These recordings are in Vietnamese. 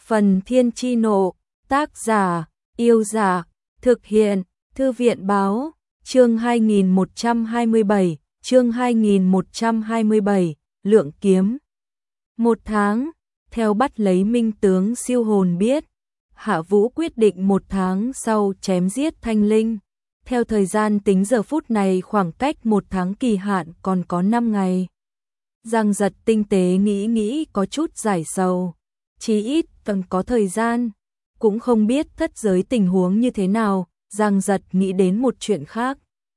Phần Thiên Chi Nộ, tác giả, Yêu Giả, thực hiện, Thư viện Báo, chương 2127, Lượng Kiếm. 1 tháng, theo bắt lấy Minh tướng siêu hồn biết, Hạ Vũ quyết định 1 tháng sau chém giết Thanh Linh. Theo thời gian tính giờ phút này khoảng cách 1 tháng kỳ hạn còn có 5 ngày. Giang Giật tinh tế nghĩ có chút giải sầu. Chí ít cần có thời gian, cũng không biết thất giới tình huống như thế nào. Giang Giật nghĩ đến một chuyện khác.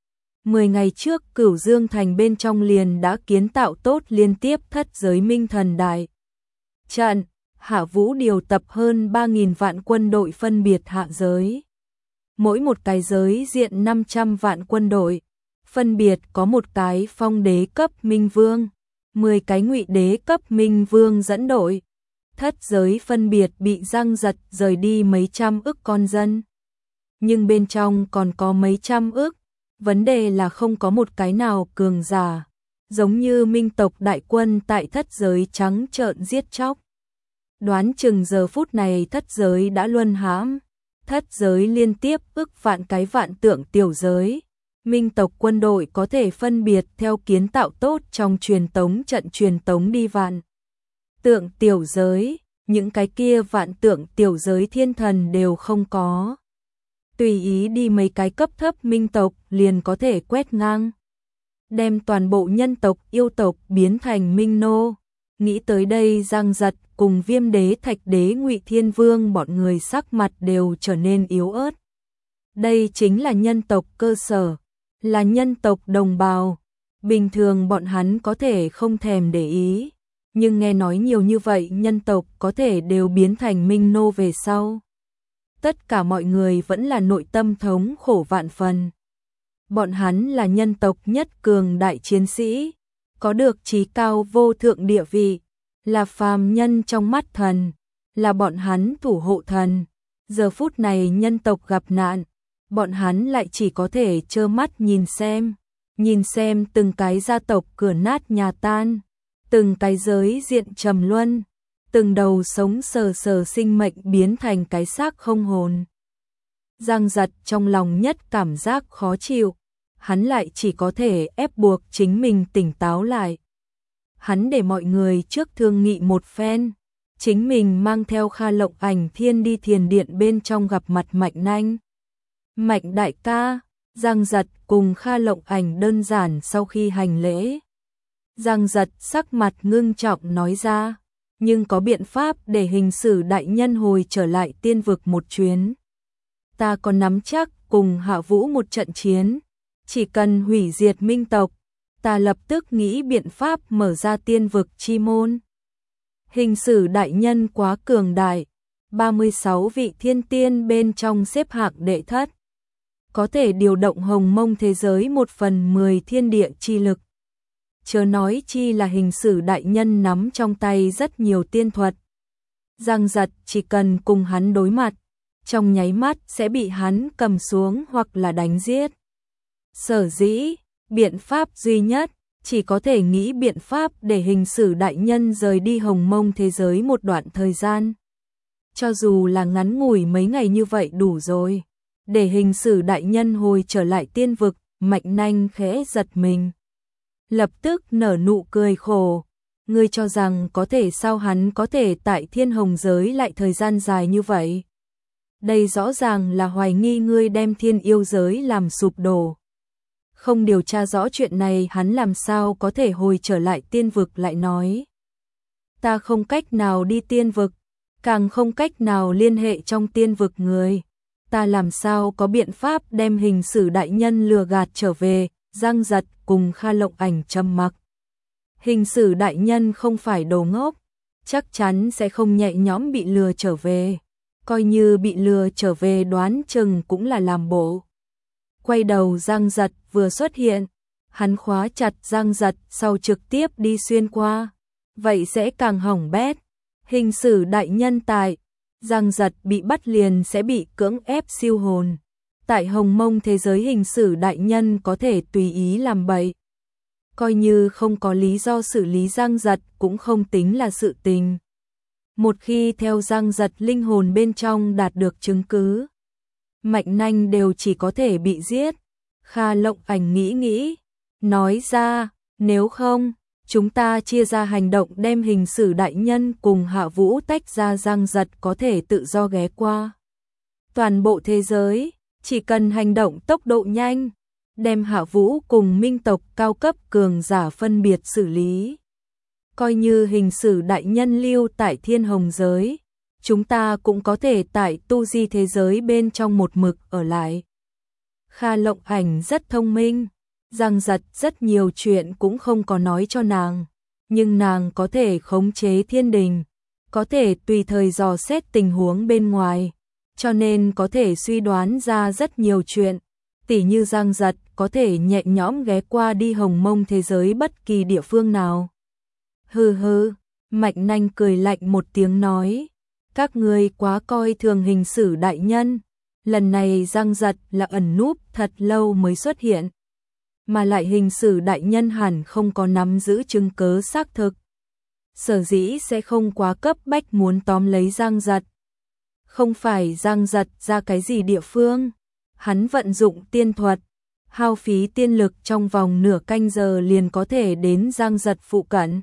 10 ngày trước Cửu Dương Thành bên trong liền đã kiến tạo tốt liên tiếp thất giới minh thần đại trận. Hạ Vũ điều tập hơn 3.000 vạn quân đội phân biệt hạ giới. Mỗi một cái giới diện 500 vạn quân đội, phân biệt có một cái phong đế cấp minh vương, 10 cái ngụy đế cấp minh vương dẫn đội. Thất giới phân biệt bị Giang Giật rời đi mấy trăm ức con dân. Nhưng bên trong còn có mấy trăm ức, vấn đề là không có một cái nào cường giả, giống như minh tộc đại quân tại thất giới trắng trợn giết chóc. Đoán chừng giờ phút này thất giới đã luân hãm, thất giới liên tiếp ức vạn cái vạn tượng tiểu giới. Minh tộc quân đội có thể phân biệt theo kiến tạo tốt trong truyền tống trận truyền tống đi vạn tượng tiểu giới, những cái kia vạn tượng tiểu giới thiên thần đều không có. Tùy ý đi mấy cái cấp thấp minh tộc liền có thể quét ngang, đem toàn bộ nhân tộc yêu tộc biến thành minh nô. Nghĩ tới đây Giang Giật cùng Viêm Đế, Thạch Đế, Ngụy Thiên Vương bọn người sắc mặt đều trở nên yếu ớt. Đây chính là nhân tộc cơ sở, là nhân tộc đồng bào. Bình thường bọn hắn có thể không thèm để ý, nhưng nghe nói nhiều như vậy nhân tộc có thể đều biến thành minh nô về sau. Tất cả mọi người vẫn là nội tâm thống khổ vạn phần. Bọn hắn là nhân tộc nhất cường đại chiến sĩ, có được chí cao vô thượng địa vị, là phàm nhân trong mắt thần, là bọn hắn thủ hộ thần. Giờ phút này nhân tộc gặp nạn, bọn hắn lại chỉ có thể trơ mắt nhìn xem từng cái gia tộc cửa nát nhà tan, từng cái giới diện trầm luân, từng đầu sống sờ sờ sinh mệnh biến thành cái xác không hồn. Giang Giật trong lòng nhất cảm giác khó chịu, hắn lại chỉ có thể ép buộc chính mình tỉnh táo lại. Hắn để mọi người trước thương nghị một phen, chính mình mang theo Kha Lộng Ảnh Thiên đi thiền điện bên trong gặp mặt Mạnh Nanh. Mạnh đại ca. Giang Giật cùng Kha Lộng Ảnh đơn giản sau khi hành lễ. Giang Giật sắc mặt ngưng trọng nói ra, nhưng có biện pháp để hình sử đại nhân hồi trở lại tiên vực một chuyến. Ta có nắm chắc cùng Hạ Vũ một trận chiến, chỉ cần hủy diệt minh tộc, ta lập tức nghĩ biện pháp mở ra tiên vực chi môn. Hình sử đại nhân quá cường đại, 36 vị thiên tiên bên trong xếp hạng đệ thất, có thể điều động hồng mông thế giới 1/10 thiên địa chi lực. Chớ nói chi là hình sử đại nhân nắm trong tay rất nhiều tiên thuật. Giang Giật chỉ cần cùng hắn đối mặt, trong nháy mắt sẽ bị hắn cầm xuống hoặc là đánh giết. Sở dĩ, biện pháp duy nhất, chỉ có thể nghĩ biện pháp để hình sử đại nhân rời đi hồng mông thế giới một đoạn thời gian. Cho dù là ngắn ngủi mấy ngày như vậy đủ rồi. Để hình sử đại nhân hồi trở lại tiên vực. Mạnh Nanh khẽ giật mình, lập tức nở nụ cười khổ. Ngươi cho rằng có thể sao hắn có thể tại thiên hồng giới lại thời gian dài như vậy? Đây rõ ràng là hoài nghi ngươi đem thiên yêu giới làm sụp đổ. Không điều tra rõ chuyện này hắn làm sao có thể hồi trở lại tiên vực lại nói. Ta không cách nào đi tiên vực, càng không cách nào liên hệ trong tiên vực người. Ta làm sao có biện pháp đem hình sử đại nhân lừa gạt trở về. Giang Giật cùng Kha Lộng Ảnh trầm mặc. Hình sử đại nhân không phải đồ ngốc, chắc chắn sẽ không nhẹ nhõm bị lừa trở về. Coi như bị lừa trở về đoán chừng cũng là làm bộ. Quay đầu Giang Giật vừa xuất hiện, hắn khóa chặt Giang Giật sau trực tiếp đi xuyên qua. Vậy sẽ càng hỏng bét. Hình sử đại nhân tại, Giang Giật bị bắt liền sẽ bị cưỡng ép siêu hồn. Tại hồng mông thế giới hình sử đại nhân có thể tùy ý làm bậy. Coi như không có lý do xử lý Giang Giật cũng không tính là sự tình. Một khi theo Giang Giật linh hồn bên trong đạt được chứng cứ, Mạnh Nanh đều chỉ có thể bị giết. Kha Lộng Ảnh nghĩ, nói ra, nếu không, chúng ta chia ra hành động đem hình sử đại nhân cùng Hạ Vũ tách ra. Giang Giật có thể tự do ghé qua toàn bộ thế giới, chỉ cần hành động tốc độ nhanh, đem Hạ Vũ cùng minh tộc cao cấp cường giả phân biệt xử lý. Coi như hình sử đại nhân lưu tại Thiên Hồng giới, chúng ta cũng có thể tại tu di thế giới bên trong một mực ở lại. Kha Lộng Ảnh rất thông minh, Giang Giật rất nhiều chuyện cũng không có nói cho nàng, nhưng nàng có thể khống chế thiên đình, có thể tùy thời dò xét tình huống bên ngoài, cho nên có thể suy đoán ra rất nhiều chuyện, tỉ như Giang Giật có thể nhẹ nhõm ghé qua đi Hồng Mông thế giới bất kỳ địa phương nào. Hừ, Mạnh Nanh cười lạnh một tiếng nói, các ngươi quá coi thường hình sử đại nhân, lần này Giang Giật là ẩn núp thật lâu mới xuất hiện, mà lại hình sử đại nhân hẳn không có nắm giữ chứng cứ xác thực, sở dĩ sẽ không quá cấp bách muốn tóm lấy Giang Giật. Không phải Giang Giật ra cái gì địa phương, hắn vận dụng tiên thuật, hao phí tiên lực trong vòng nửa canh giờ liền có thể đến Giang Giật phụ cận.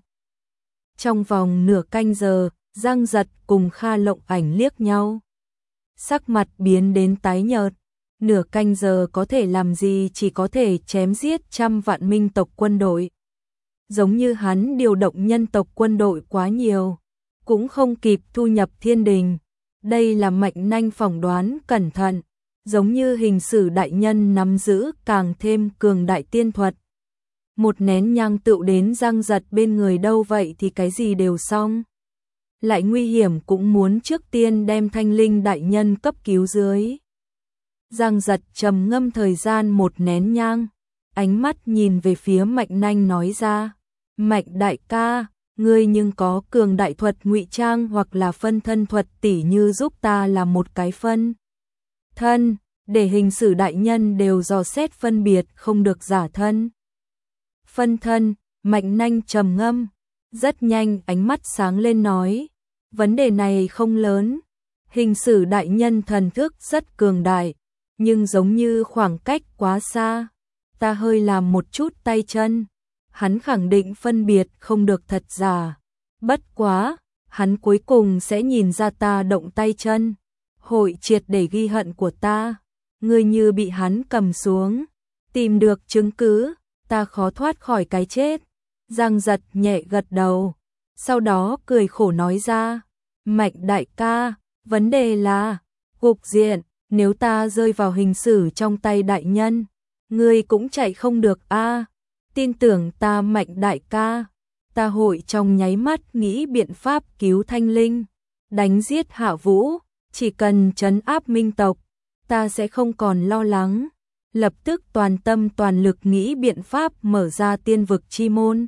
Trong vòng nửa canh giờ, Giang Giật cùng Kha Lộng Ảnh liếc nhau, sắc mặt biến đến tái nhợt. Nửa canh giờ có thể làm gì, chỉ có thể chém giết trăm vạn minh tộc quân đội. Giống như hắn điều động nhân tộc quân đội quá nhiều, cũng không kịp thu nhập thiên đình. Đây là Mạnh Nanh phỏng đoán cẩn thận, giống như hình sử đại nhân nắm giữ càng thêm cường đại tiên thuật. Một nén nhang tựu đến Giang Giật bên người đâu vậy thì cái gì đều xong. Lại nguy hiểm cũng muốn trước tiên đem Thanh Linh đại nhân cấp cứu dưới. Giang Giật trầm ngâm thời gian một nén nhang, ánh mắt nhìn về phía Mạnh Nanh nói ra, Mạnh đại ca, ngươi nhưng có cường đại thuật ngụy trang hoặc là phân thân thuật, tỉ như giúp ta làm một cái phân thân, để hình sử đại nhân đều dò xét phân biệt không được giả thân. Phân thân, Mạnh Nanh trầm ngâm, rất nhanh ánh mắt sáng lên nói, vấn đề này không lớn, hình sử đại nhân thần thức rất cường đại, nhưng giống như khoảng cách quá xa, ta hơi làm một chút tay chân, hắn khẳng định phân biệt không được thật giả. Bất quá, hắn cuối cùng sẽ nhìn ra ta động tay chân, hội triệt để ghi hận của ta. Ngươi như bị hắn cầm xuống, tìm được chứng cứ, ta khó thoát khỏi cái chết. Giang Giật nhẹ gật đầu, sau đó cười khổ nói ra, Mạnh đại ca, vấn đề là cục diện, nếu ta rơi vào hình sử trong tay đại nhân, ngươi cũng chạy không được a. Tin tưởng ta Mạnh đại ca, ta hội trong nháy mắt nghĩ biện pháp cứu Thanh Linh, đánh giết Hạ Vũ, chỉ cần trấn áp minh tộc, ta sẽ không còn lo lắng, lập tức toàn tâm toàn lực nghĩ biện pháp mở ra tiên vực chi môn.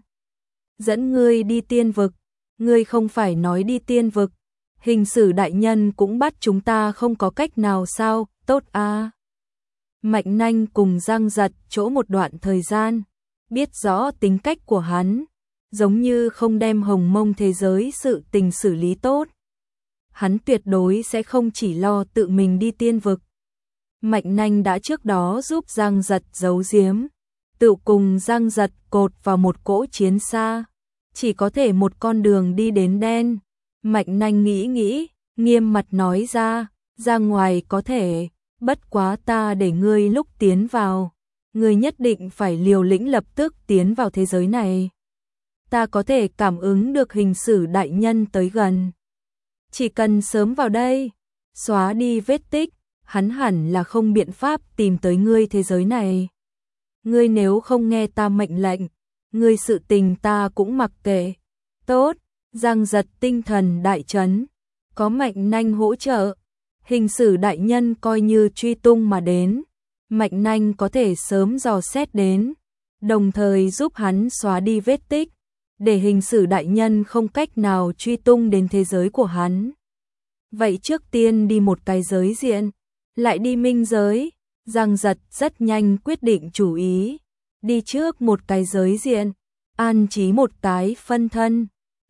Dẫn ngươi đi tiên vực, ngươi không phải nói đi tiên vực, hình sử đại nhân cũng bắt chúng ta không có cách nào sao, tốt a. Mạnh Nanh cùng Giang Giật chỗ một đoạn thời gian, biết rõ tính cách của hắn, giống như không đem Hồng Mông thế giới sự tình xử lý tốt. Hắn tuyệt đối sẽ không chỉ lo tự mình đi tiên vực. Mạnh Nanh đã trước đó giúp Giang Giật giấu giếm, tự cùng Giang Giật cột vào một cỗ chiến xa, chỉ có thể một con đường đi đến đen. Mạnh Nanh nghĩ, nghiêm mặt nói ra ngoài có thể, bất quá ta để ngươi lúc tiến vào, ngươi nhất định phải liều lĩnh lập tức tiến vào thế giới này. Ta có thể cảm ứng được hình sử đại nhân tới gần. Chỉ cần sớm vào đây, xóa đi vết tích, hắn hẳn là không biện pháp tìm tới ngươi thế giới này. Ngươi nếu không nghe ta mệnh lệnh, ngươi sự tình ta cũng mặc kệ. Tốt, Giang Giật tinh thần đại chấn, có Mạnh Nanh hỗ trợ, hình sử đại nhân coi như truy tung mà đến, Mạnh Nanh có thể sớm dò xét đến, đồng thời giúp hắn xóa đi vết tích, để hình sử đại nhân không cách nào truy tung đến thế giới của hắn. Vậy trước tiên đi một cái giới diện, lại đi minh giới. Giang Giật rất nhanh quyết định chủ ý, đi trước một cái giới diện, an trí một cái phân thân,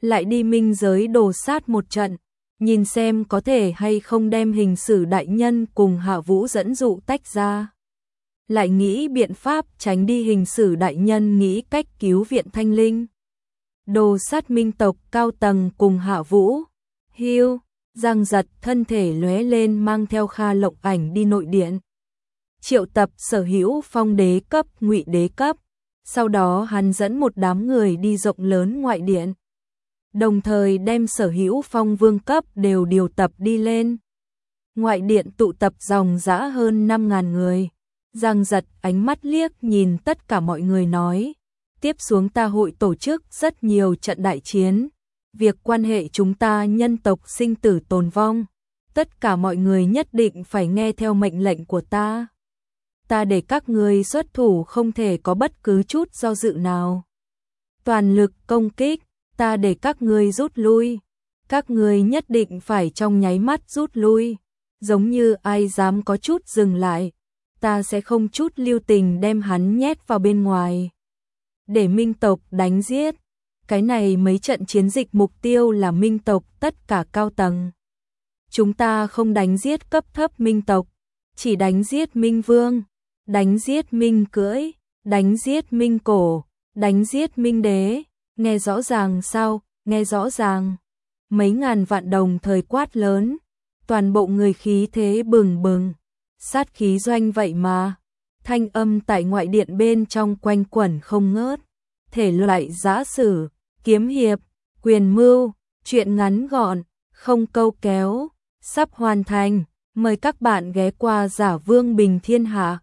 lại đi minh giới đồ sát một trận, nhìn xem có thể hay không đem Hình Sử đại nhân cùng Hạ Vũ dẫn dụ tách ra. Lại nghĩ biện pháp tránh đi Hình Sử đại nhân nghĩ cách cứu viện Thanh Linh. Đồ sát minh tộc cao tầng cùng Hạ Vũ, Hưu, Giang Giật thân thể lóe lên mang theo Kha Lộng Ảnh đi nội điện. Triệu tập sở hữu Phong đế cấp, Ngụy đế cấp, sau đó hắn dẫn một đám người đi rộng lớn ngoại điện. Đồng thời đem sở hữu Phong vương cấp đều điều tập đi lên. Ngoại điện tụ tập dòng dã hơn 5.000 người. Giang Giật ánh mắt liếc nhìn tất cả mọi người nói, tiếp xuống ta hội tổ chức rất nhiều trận đại chiến, việc quan hệ chúng ta nhân tộc sinh tử tồn vong, tất cả mọi người nhất định phải nghe theo mệnh lệnh của ta. Ta để các ngươi xuất thủ không thể có bất cứ chút do dự nào. Toàn lực công kích, ta để các ngươi rút lui, các ngươi nhất định phải trong nháy mắt rút lui, giống như ai dám có chút dừng lại, ta sẽ không chút lưu tình đem hắn nhét vào bên ngoài. Để minh tộc đánh giết, cái này mấy trận chiến dịch mục tiêu là minh tộc tất cả cao tầng. Chúng ta không đánh giết cấp thấp minh tộc, chỉ đánh giết minh vương, đánh giết minh cưỡi, đánh giết minh cổ, đánh giết minh đế, nghe rõ ràng sao, nghe rõ ràng. Mấy ngàn vạn đồng thời quát lớn, toàn bộ người khí thế bừng bừng, sát khí doanh vậy mà. Thanh âm tại ngoại điện bên trong quanh quẩn không ngớt, thể loại giã sử, kiếm hiệp, quyền mưu, truyện ngắn gọn, không câu kéo, sắp hoàn thành, mời các bạn ghé qua Giả Vương Bình Thiên Hạ.